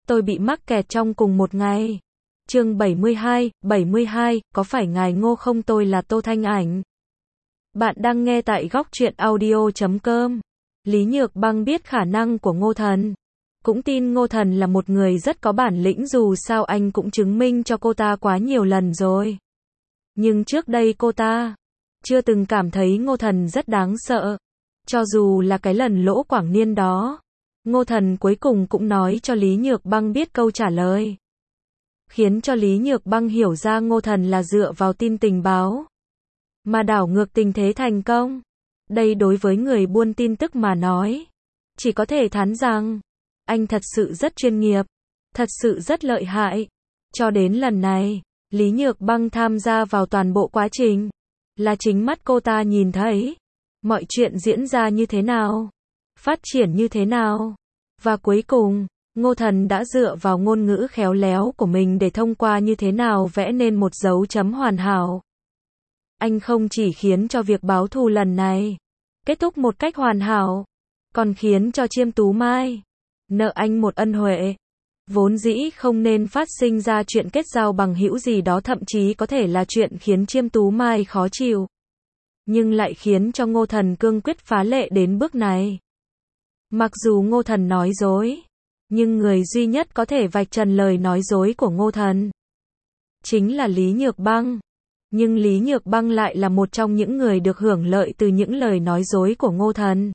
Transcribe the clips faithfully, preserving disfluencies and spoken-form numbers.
tôi bị mắc kẹt trong cùng một ngày. Chương bảy mươi hai, bảy mươi hai, có phải ngài Ngô không, tôi là Tô Thanh Ảnh. Bạn đang nghe tại góc truyện audio chấm com. Lý Nhược Băng biết khả năng của Ngô Thần. Cũng tin Ngô Thần là một người rất có bản lĩnh, dù sao anh cũng chứng minh cho cô ta quá nhiều lần rồi. Nhưng trước đây cô ta chưa từng cảm thấy Ngô Thần rất đáng sợ. Cho dù là cái lần Lỗ Quảng Niên đó, Ngô Thần cuối cùng cũng nói cho Lý Nhược Băng biết câu trả lời. Khiến cho Lý Nhược Băng hiểu ra Ngô Thần là dựa vào tin tình báo mà đảo ngược tình thế thành công. Đây đối với người buôn tin tức mà nói, chỉ có thể thán rằng anh thật sự rất chuyên nghiệp, thật sự rất lợi hại. Cho đến lần này, Lý Nhược Băng tham gia vào toàn bộ quá trình, là chính mắt cô ta nhìn thấy mọi chuyện diễn ra như thế nào, phát triển như thế nào. Và cuối cùng, Ngô Thần đã dựa vào ngôn ngữ khéo léo của mình để thông qua như thế nào vẽ nên một dấu chấm hoàn hảo. Anh không chỉ khiến cho việc báo thù lần này kết thúc một cách hoàn hảo, còn khiến cho Chiêm Tú Mai nợ anh một ân huệ. Vốn dĩ không nên phát sinh ra chuyện kết giao bằng hữu gì đó, thậm chí có thể là chuyện khiến Chiêm Tú Mai khó chịu, nhưng lại khiến cho Ngô Thần cương quyết phá lệ đến bước này. Mặc dù Ngô Thần nói dối, nhưng người duy nhất có thể vạch trần lời nói dối của Ngô Thần chính là Lý Nhược Băng. Nhưng Lý Nhược Băng lại là một trong những người được hưởng lợi từ những lời nói dối của Ngô Thần.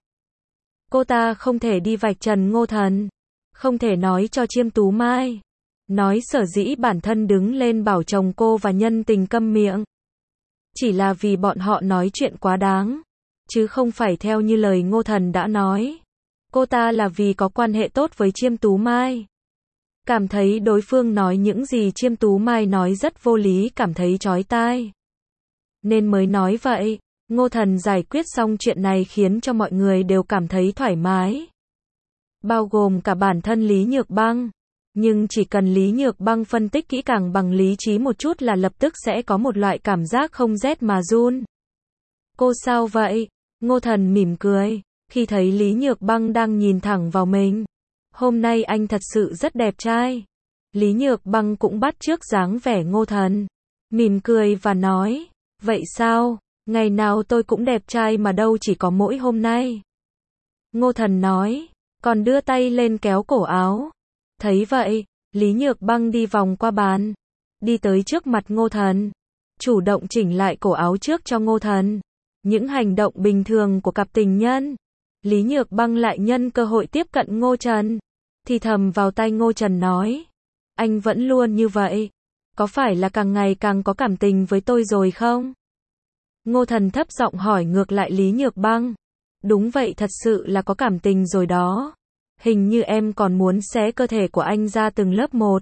Cô ta không thể đi vạch trần Ngô Thần, không thể nói cho Chiêm Tú Mai, nói sở dĩ bản thân đứng lên bảo chồng cô và nhân tình câm miệng, chỉ là vì bọn họ nói chuyện quá đáng, chứ không phải theo như lời Ngô Thần đã nói. Cô ta là vì có quan hệ tốt với Chiêm Tú Mai, cảm thấy đối phương nói những gì Chiêm Tú Mai nói rất vô lý, cảm thấy chói tai, nên mới nói vậy. Ngô Thần giải quyết xong chuyện này khiến cho mọi người đều cảm thấy thoải mái, bao gồm cả bản thân Lý Nhược Băng. Nhưng chỉ cần Lý Nhược Băng phân tích kỹ càng bằng lý trí một chút là lập tức sẽ có một loại cảm giác không rét mà run. Cô sao vậy? Ngô Thần mỉm cười, khi thấy Lý Nhược Băng đang nhìn thẳng vào mình. Hôm nay anh thật sự rất đẹp trai. Lý Nhược Băng cũng bắt chước dáng vẻ Ngô Thần, mỉm cười và nói, vậy sao? Ngày nào tôi cũng đẹp trai mà đâu chỉ có mỗi hôm nay. Ngô Thần nói, còn đưa tay lên kéo cổ áo. Thấy vậy, Lý Nhược Băng đi vòng qua bàn, đi tới trước mặt Ngô Thần, chủ động chỉnh lại cổ áo trước cho Ngô Thần. Những hành động bình thường của cặp tình nhân. Lý Nhược Băng lại nhân cơ hội tiếp cận Ngô Trần, thì thầm vào tai Ngô Trần nói, anh vẫn luôn như vậy, có phải là càng ngày càng có cảm tình với tôi rồi không? Ngô Thần thấp giọng hỏi ngược lại Lý Nhược Băng, đúng vậy, thật sự là có cảm tình rồi đó. Hình như em còn muốn xé cơ thể của anh ra từng lớp một,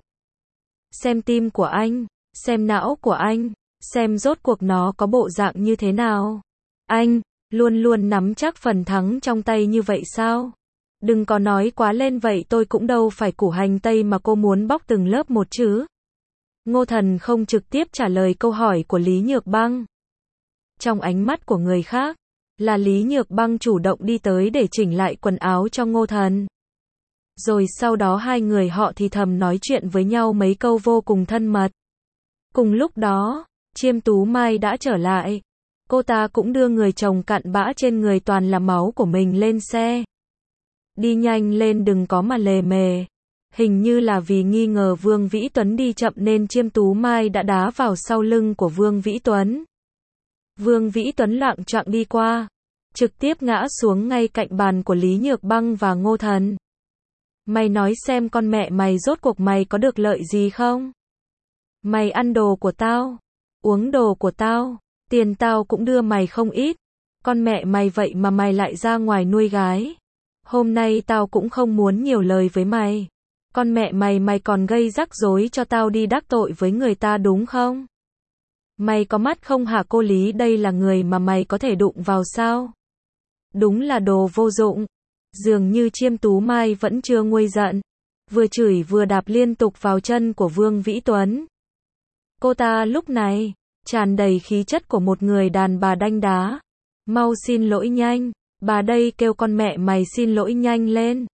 xem tim của anh, xem não của anh, xem rốt cuộc nó có bộ dạng như thế nào. Anh luôn luôn nắm chắc phần thắng trong tay như vậy sao? Đừng có nói quá lên vậy, tôi cũng đâu phải củ hành tây mà cô muốn bóc từng lớp một chứ. Ngô Thần không trực tiếp trả lời câu hỏi của Lý Nhược Băng. Trong ánh mắt của người khác, là Lý Nhược Băng chủ động đi tới để chỉnh lại quần áo cho Ngô Thần. Rồi sau đó hai người họ thì thầm nói chuyện với nhau mấy câu vô cùng thân mật. Cùng lúc đó, Chiêm Tú Mai đã trở lại. Cô ta cũng đưa người chồng cặn bã trên người toàn là máu của mình lên xe. Đi nhanh lên, đừng có mà lề mề. Hình như là vì nghi ngờ Vương Vĩ Tuấn đi chậm nên Chiêm Tú Mai đã đá vào sau lưng của Vương Vĩ Tuấn. Vương Vĩ Tuấn loạng choạng đi qua, trực tiếp ngã xuống ngay cạnh bàn của Lý Nhược Băng và Ngô Thần. Mày nói xem, con mẹ mày, rốt cuộc mày có được lợi gì không? Mày ăn đồ của tao, uống đồ của tao, tiền tao cũng đưa mày không ít. Con mẹ mày, vậy mà mày lại ra ngoài nuôi gái. Hôm nay tao cũng không muốn nhiều lời với mày. Con mẹ mày, mày còn gây rắc rối cho tao đi đắc tội với người ta đúng không? Mày có mắt không hả cô Lý, đây là người mà mày có thể đụng vào sao? Đúng là đồ vô dụng. Dường như Chiêm Tú Mai vẫn chưa nguôi giận, vừa chửi vừa đạp liên tục vào chân của Vương Vĩ Tuấn. Cô ta lúc này tràn đầy khí chất của một người đàn bà đanh đá. Mau xin lỗi nhanh, bà đây, kêu con mẹ mày xin lỗi nhanh lên.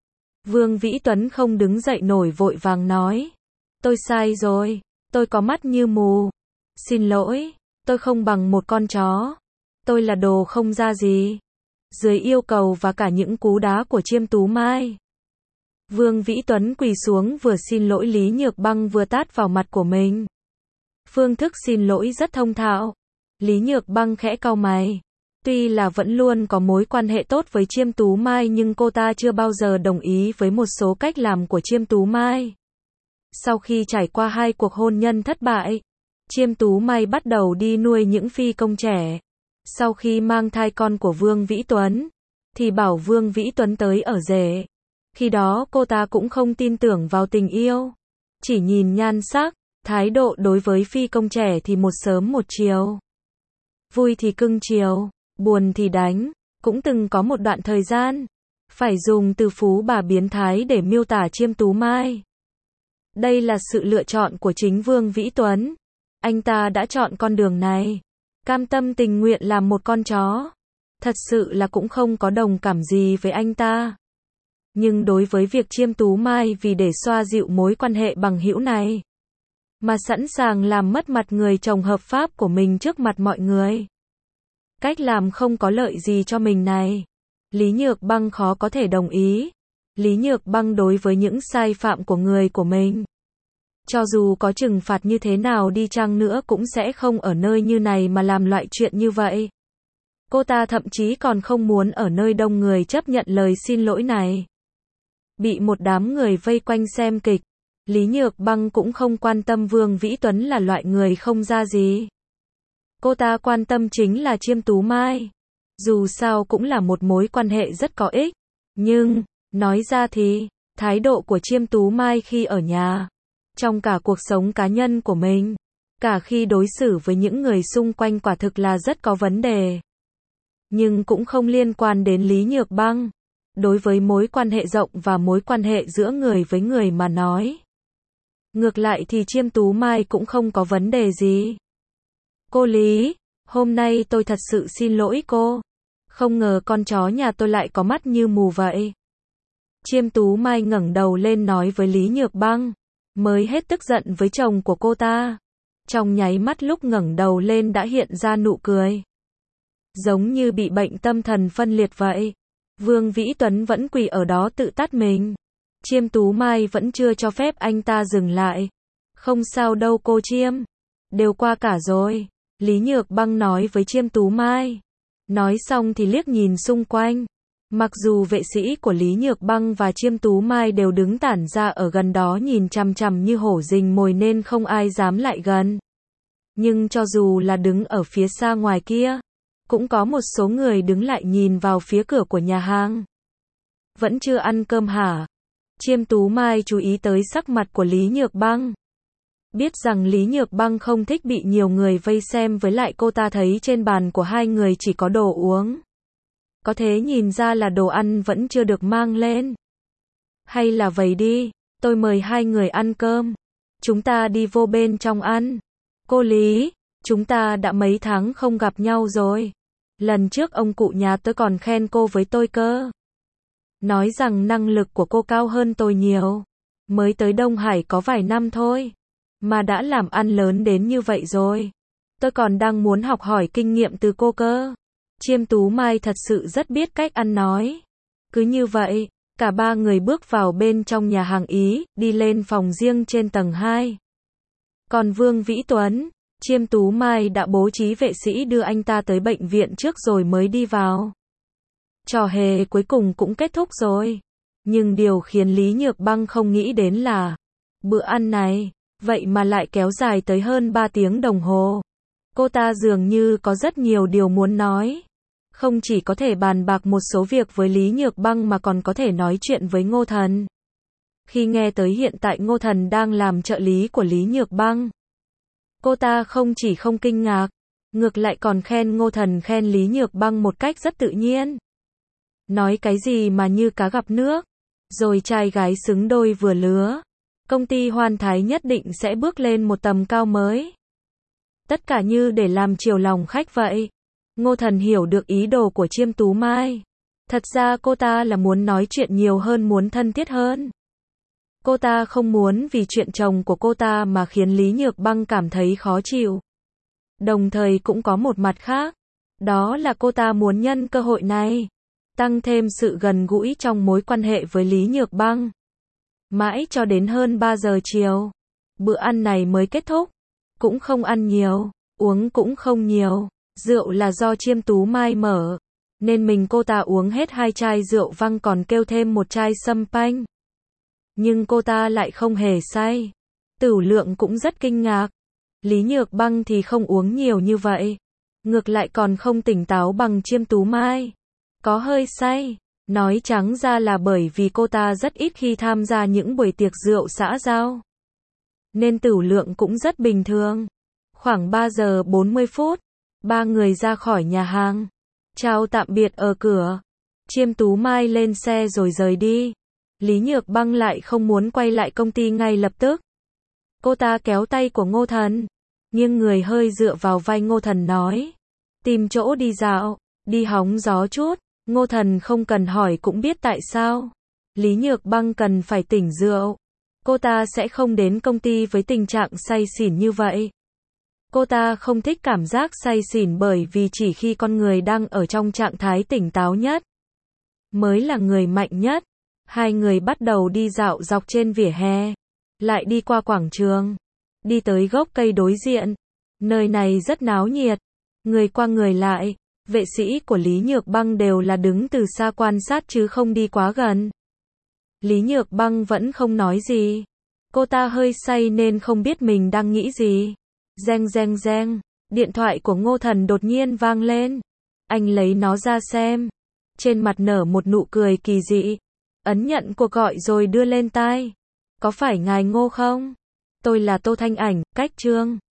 Vương Vĩ Tuấn không đứng dậy nổi vội vàng nói. Tôi sai rồi, tôi có mắt như mù. Xin lỗi, tôi không bằng một con chó. Tôi là đồ không ra gì. Dưới yêu cầu và cả những cú đá của Chiêm Tú Mai, Vương Vĩ Tuấn quỳ xuống vừa xin lỗi Lý Nhược Băng vừa tát vào mặt của mình. Phương thức xin lỗi rất thông thạo. Lý Nhược Băng khẽ cau mày. Tuy là vẫn luôn có mối quan hệ tốt với Chiêm Tú Mai nhưng cô ta chưa bao giờ đồng ý với một số cách làm của Chiêm Tú Mai. Sau khi trải qua hai cuộc hôn nhân thất bại, Chiêm Tú Mai bắt đầu đi nuôi những phi công trẻ. Sau khi mang thai con của Vương Vĩ Tuấn, thì bảo Vương Vĩ Tuấn tới ở rể. Khi đó cô ta cũng không tin tưởng vào tình yêu. Chỉ nhìn nhan sắc, thái độ đối với phi công trẻ thì một sớm một chiều. Vui thì cưng chiều, buồn thì đánh. Cũng từng có một đoạn thời gian, phải dùng từ phú bà biến thái để miêu tả Chiêm Tú Mai. Đây là sự lựa chọn của chính Vương Vĩ Tuấn. Anh ta đã chọn con đường này. Cam tâm tình nguyện làm một con chó. Thật sự là cũng không có đồng cảm gì với anh ta. Nhưng đối với việc Chiêm Tú Mai vì để xoa dịu mối quan hệ bằng hữu này, mà sẵn sàng làm mất mặt người chồng hợp pháp của mình trước mặt mọi người. Cách làm không có lợi gì cho mình này. Lý Nhược Băng khó có thể đồng ý. Lý Nhược Băng đối với những sai phạm của người của mình, cho dù có trừng phạt như thế nào đi chăng nữa cũng sẽ không ở nơi như này mà làm loại chuyện như vậy. Cô ta thậm chí còn không muốn ở nơi đông người chấp nhận lời xin lỗi này. Bị một đám người vây quanh xem kịch, Lý Nhược Băng cũng không quan tâm Vương Vĩ Tuấn là loại người không ra gì. Cô ta quan tâm chính là Chiêm Tú Mai. Dù sao cũng là một mối quan hệ rất có ích. Nhưng, nói ra thì, thái độ của Chiêm Tú Mai khi ở nhà, trong cả cuộc sống cá nhân của mình, cả khi đối xử với những người xung quanh quả thực là rất có vấn đề. Nhưng cũng không liên quan đến Lý Nhược Băng. Đối với mối quan hệ rộng và mối quan hệ giữa người với người mà nói, ngược lại thì Chiêm Tú Mai cũng không có vấn đề gì. Cô Lý, hôm nay tôi thật sự xin lỗi cô. Không ngờ con chó nhà tôi lại có mắt như mù vậy. Chiêm Tú Mai ngẩng đầu lên nói với Lý Nhược Băng, mới hết tức giận với chồng của cô ta. Trong nháy mắt lúc ngẩng đầu lên đã hiện ra nụ cười. Giống như bị bệnh tâm thần phân liệt vậy. Vương Vĩ Tuấn vẫn quỳ ở đó tự tát mình. Chiêm Tú Mai vẫn chưa cho phép anh ta dừng lại. Không sao đâu cô Chiêm. Đều qua cả rồi. Lý Nhược Băng nói với Chiêm Tú Mai. Nói xong thì liếc nhìn xung quanh. Mặc dù vệ sĩ của Lý Nhược Băng và Chiêm Tú Mai đều đứng tản ra ở gần đó nhìn chằm chằm như hổ rình mồi nên không ai dám lại gần. Nhưng cho dù là đứng ở phía xa ngoài kia, cũng có một số người đứng lại nhìn vào phía cửa của nhà hàng. Vẫn chưa ăn cơm hả? Chiêm Tú Mai chú ý tới sắc mặt của Lý Nhược Băng. Biết rằng Lý Nhược Băng không thích bị nhiều người vây xem, với lại cô ta thấy trên bàn của hai người chỉ có đồ uống. Có thể nhìn ra là đồ ăn vẫn chưa được mang lên. Hay là vậy đi, tôi mời hai người ăn cơm. Chúng ta đi vô bên trong ăn. Cô Lý, chúng ta đã mấy tháng không gặp nhau rồi. Lần trước ông cụ nhà tôi còn khen cô với tôi cơ. Nói rằng năng lực của cô cao hơn tôi nhiều. Mới tới Đông Hải có vài năm thôi, mà đã làm ăn lớn đến như vậy rồi. Tôi còn đang muốn học hỏi kinh nghiệm từ cô cơ. Chiêm Tú Mai thật sự rất biết cách ăn nói. Cứ như vậy, cả ba người bước vào bên trong nhà hàng Ý, đi lên phòng riêng trên tầng hai. Còn Vương Vĩ Tuấn, Chiêm Tú Mai đã bố trí vệ sĩ đưa anh ta tới bệnh viện trước rồi mới đi vào. Trò hề cuối cùng cũng kết thúc rồi. Nhưng điều khiến Lý Nhược Băng không nghĩ đến là bữa ăn này, vậy mà lại kéo dài tới hơn ba tiếng đồng hồ. Cô ta dường như có rất nhiều điều muốn nói. Không chỉ có thể bàn bạc một số việc với Lý Nhược Băng mà còn có thể nói chuyện với Ngô Thần. Khi nghe tới hiện tại Ngô Thần đang làm trợ lý của Lý Nhược Băng, cô ta không chỉ không kinh ngạc, ngược lại còn khen Ngô Thần khen Lý Nhược Băng một cách rất tự nhiên. Nói cái gì mà như cá gặp nước, rồi trai gái xứng đôi vừa lứa. Công ty Hoan Thái nhất định sẽ bước lên một tầm cao mới. Tất cả như để làm chiều lòng khách vậy. Ngô Thần hiểu được ý đồ của Chiêm Tú Mai. Thật ra cô ta là muốn nói chuyện nhiều hơn, muốn thân thiết hơn. Cô ta không muốn vì chuyện chồng của cô ta mà khiến Lý Nhược Băng cảm thấy khó chịu. Đồng thời cũng có một mặt khác, đó là cô ta muốn nhân cơ hội này, tăng thêm sự gần gũi trong mối quan hệ với Lý Nhược Băng. Mãi cho đến hơn ba giờ chiều, bữa ăn này mới kết thúc. Cũng không ăn nhiều, uống cũng không nhiều. Rượu là do Chiêm Tú Mai mở, nên mình cô ta uống hết hai chai rượu vang còn kêu thêm một chai sâm panh. Nhưng cô ta lại không hề say. Tửu Lượng cũng rất kinh ngạc. Lý Nhược Băng thì không uống nhiều như vậy. Ngược lại còn không tỉnh táo bằng Chiêm Tú Mai. Có hơi say. Nói trắng ra là bởi vì cô ta rất ít khi tham gia những buổi tiệc rượu xã giao. Nên Tửu Lượng cũng rất bình thường. Khoảng ba giờ bốn mươi phút, ba người ra khỏi nhà hàng. Chào tạm biệt ở cửa. Chiêm Tú Mai lên xe rồi rời đi. Lý Nhược Băng lại không muốn quay lại công ty ngay lập tức. Cô ta kéo tay của Ngô Thần, nghiêng người hơi dựa vào vai Ngô Thần nói. Tìm chỗ đi dạo, đi hóng gió chút. Ngô Thần không cần hỏi cũng biết tại sao. Lý Nhược Băng cần phải tỉnh rượu. Cô ta sẽ không đến công ty với tình trạng say xỉn như vậy. Cô ta không thích cảm giác say xỉn bởi vì chỉ khi con người đang ở trong trạng thái tỉnh táo nhất, mới là người mạnh nhất. Hai người bắt đầu đi dạo dọc trên vỉa hè, lại đi qua quảng trường, đi tới gốc cây đối diện. Nơi này rất náo nhiệt, người qua người lại. Vệ sĩ của Lý Nhược Băng đều là đứng từ xa quan sát chứ không đi quá gần. Lý Nhược Băng vẫn không nói gì. Cô ta hơi say nên không biết mình đang nghĩ gì. Reng reng reng, điện thoại của Ngô Thần đột nhiên vang lên. Anh lấy nó ra xem. Trên mặt nở một nụ cười kỳ dị. Ấn nhận cuộc gọi rồi đưa lên tai. Có phải ngài Ngô không? Tôi là Tô Thanh Ảnh, cách Trương.